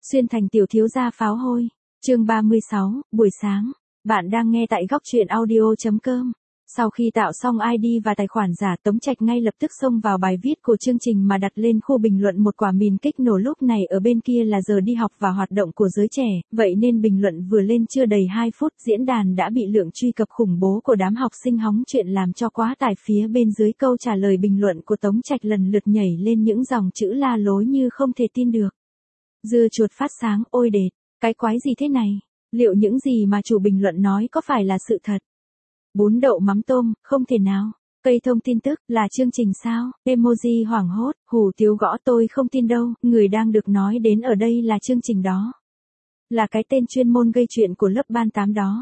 Xuyên thành tiểu thiếu gia pháo hôi. Chương 36, buổi sáng. Bạn đang nghe tại góc truyện audio.com. Sau khi tạo xong ID và tài khoản giả, Tống Trạch ngay lập tức xông vào bài viết của chương trình mà đặt lên khu bình luận một quả mìn kích nổ. Lúc này ở bên kia là giờ đi học và hoạt động của giới trẻ, vậy nên bình luận vừa lên chưa đầy 2 phút, diễn đàn đã bị lượng truy cập khủng bố của đám học sinh hóng chuyện làm cho quá tải. Phía bên dưới câu trả lời bình luận của Tống Trạch lần lượt nhảy lên những dòng chữ la lối như không thể tin được. Dưa chuột phát sáng, ôi đệt, cái quái gì thế này? Liệu những gì mà chủ bình luận nói có phải là sự thật? Bún đậu mắm tôm, không thể nào. Cây thông tin tức, là chương trình sao? Emoji hoảng hốt, hủ tiếu gõ tôi không tin đâu, người đang được nói đến ở đây là chương trình đó. Là cái tên chuyên môn gây chuyện của lớp ban 8 đó.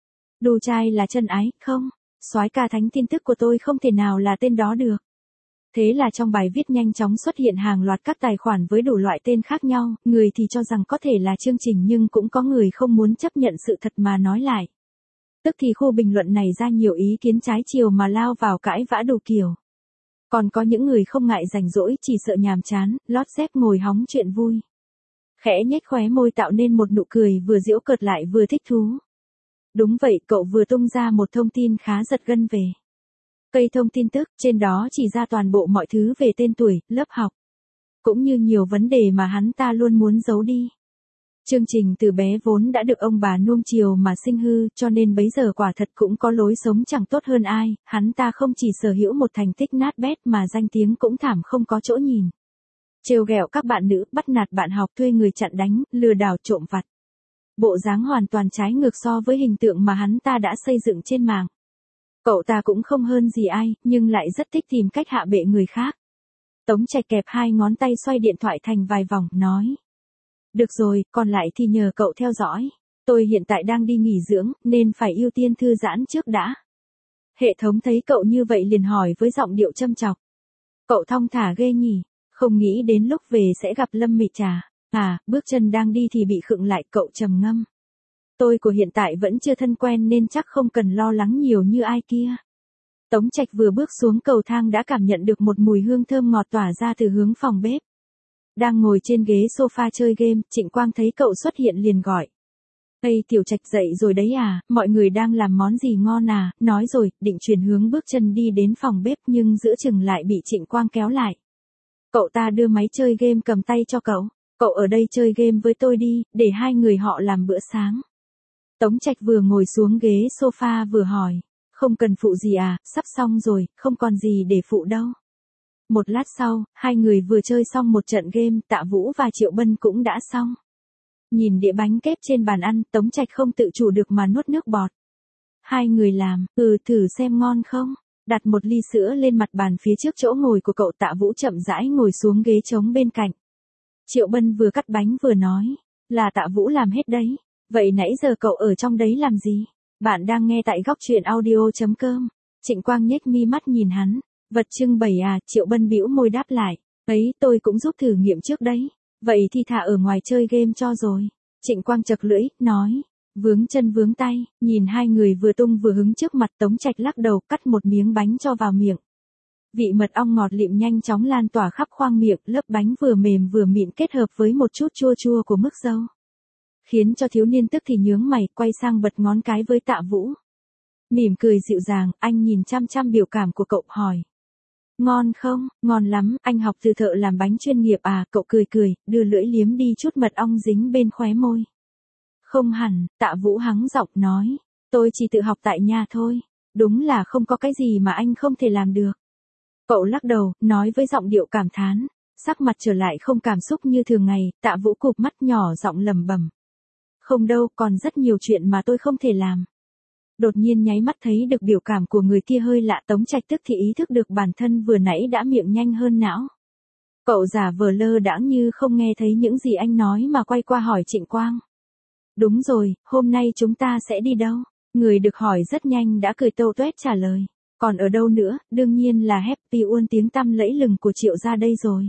Đù trai là chân ái, không? Soái ca thánh tin tức của tôi không thể nào là tên đó được. Thế là trong bài viết nhanh chóng xuất hiện hàng loạt các tài khoản với đủ loại tên khác nhau, người thì cho rằng có thể là chương trình nhưng cũng có người không muốn chấp nhận sự thật mà nói lại. Tức thì khu bình luận này ra nhiều ý kiến trái chiều mà lao vào cãi vã đủ kiểu. Còn có những người không ngại rảnh rỗi chỉ sợ nhàm chán, lót dép ngồi hóng chuyện vui. Khẽ nhếch khóe môi tạo nên một nụ cười vừa giễu cợt lại vừa thích thú. Đúng vậy, cậu vừa tung ra một thông tin khá giật gân về cây thông tin tức, trên đó chỉ ra toàn bộ mọi thứ về tên tuổi, lớp học, cũng như nhiều vấn đề mà hắn ta luôn muốn giấu đi. Chương trình từ bé vốn đã được ông bà nuông chiều mà sinh hư, cho nên bấy giờ quả thật cũng có lối sống chẳng tốt hơn ai, hắn ta không chỉ sở hữu một thành tích nát bét mà danh tiếng cũng thảm không có chỗ nhìn. Trêu ghẹo các bạn nữ, bắt nạt bạn học, thuê người chặn đánh, lừa đảo trộm vặt. Bộ dáng hoàn toàn trái ngược so với hình tượng mà hắn ta đã xây dựng trên mạng. Cậu ta cũng không hơn gì ai, nhưng lại rất thích tìm cách hạ bệ người khác. Tống Trạch kẹp hai ngón tay xoay điện thoại thành vài vòng, nói. Được rồi, còn lại thì nhờ cậu theo dõi. Tôi hiện tại đang đi nghỉ dưỡng, nên phải ưu tiên thư giãn trước đã. Hệ thống thấy cậu như vậy liền hỏi với giọng điệu châm chọc. Cậu thong thả ghê nhỉ, không nghĩ đến lúc về sẽ gặp Lâm Mị Trà. À, bước chân đang đi thì bị khựng lại, cậu trầm ngâm. Tôi của hiện tại vẫn chưa thân quen nên chắc không cần lo lắng nhiều như ai kia. Tống Trạch vừa bước xuống cầu thang đã cảm nhận được một mùi hương thơm ngọt tỏa ra từ hướng phòng bếp. Đang ngồi trên ghế sofa chơi game, Trịnh Quang thấy cậu xuất hiện liền gọi. Ây Tiểu Trạch dậy rồi đấy à, mọi người đang làm món gì ngon à, nói rồi, định chuyển hướng bước chân đi đến phòng bếp nhưng giữa chừng lại bị Trịnh Quang kéo lại. Cậu ta đưa máy chơi game cầm tay cho cậu. Cậu ở đây chơi game với tôi đi, để hai người họ làm bữa sáng. Tống Trạch vừa ngồi xuống ghế sofa vừa hỏi. Không cần phụ gì à, sắp xong rồi, không còn gì để phụ đâu. Một lát sau, hai người vừa chơi xong một trận game, Tạ Vũ và Triệu Bân cũng đã xong. Nhìn đĩa bánh kép trên bàn ăn, Tống Trạch không tự chủ được mà nuốt nước bọt. Hai người làm, thử xem ngon không? Đặt một ly sữa lên mặt bàn phía trước chỗ ngồi của cậu. Tạ Vũ chậm rãi ngồi xuống ghế trống bên cạnh. Triệu Bân vừa cắt bánh vừa nói, là Tạ Vũ làm hết đấy. Vậy nãy giờ cậu ở trong đấy làm gì? Bạn đang nghe tại góc truyện audio.com. Trịnh Quang nhếch mi mắt nhìn hắn. Vật trưng bày à, Triệu Bân bĩu môi đáp lại. Ấy, tôi cũng giúp thử nghiệm trước đấy. Vậy thì thả ở ngoài chơi game cho rồi. Trịnh Quang chật lưỡi, nói. Vướng chân vướng tay, nhìn hai người vừa tung vừa hứng trước mặt. Tống Trạch lắc đầu cắt một miếng bánh cho vào miệng. Vị mật ong ngọt lịm nhanh chóng lan tỏa khắp khoang miệng, lớp bánh vừa mềm vừa mịn kết hợp với một chút chua chua của mứt dâu. Khiến cho thiếu niên tức thì nhướng mày, quay sang bật ngón cái với Tạ Vũ. Mỉm cười dịu dàng, anh nhìn chăm chăm biểu cảm của cậu hỏi. Ngon không? Ngon lắm, anh học từ thợ làm bánh chuyên nghiệp à, cậu cười cười, đưa lưỡi liếm đi chút mật ong dính bên khóe môi. Không hẳn, Tạ Vũ hắng giọng nói, tôi chỉ tự học tại nhà thôi, đúng là không có cái gì mà anh không thể làm được. Cậu lắc đầu, nói với giọng điệu cảm thán, sắc mặt trở lại không cảm xúc như thường ngày. Tạ Vũ cụp mắt nhỏ giọng lẩm bẩm. Không đâu, còn rất nhiều chuyện mà tôi không thể làm. Đột nhiên nháy mắt thấy được biểu cảm của người kia hơi lạ. Tống Trạch tức thì ý thức được bản thân vừa nãy đã miệng nhanh hơn não. Cậu giả vờ lơ đãng như không nghe thấy những gì anh nói mà quay qua hỏi Trịnh Quang. Đúng rồi, hôm nay chúng ta sẽ đi đâu? Người được hỏi rất nhanh đã cười tâu tuét trả lời. Còn ở đâu nữa, đương nhiên là Happy World, tiếng tăm lẫy lừng của Triệu gia đây rồi.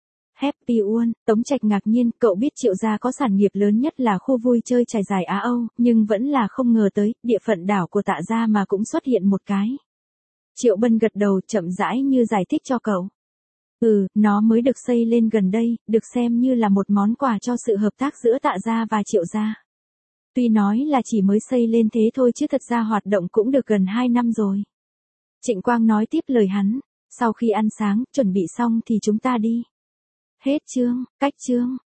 Happy World, Tống Trạch ngạc nhiên, cậu biết Triệu gia có sản nghiệp lớn nhất là khu vui chơi trải dài Á Âu, nhưng vẫn là không ngờ tới, địa phận đảo của Tạ gia mà cũng xuất hiện một cái. Triệu Bân gật đầu chậm rãi như giải thích cho cậu. Nó mới được xây lên gần đây, được xem như là một món quà cho sự hợp tác giữa Tạ gia và Triệu gia. Tuy nói là chỉ mới xây lên thế thôi chứ thật ra hoạt động cũng được gần 2 năm rồi. Trịnh Quang nói tiếp lời hắn, sau khi ăn sáng, chuẩn bị xong thì chúng ta đi. Hết chương, cách chương.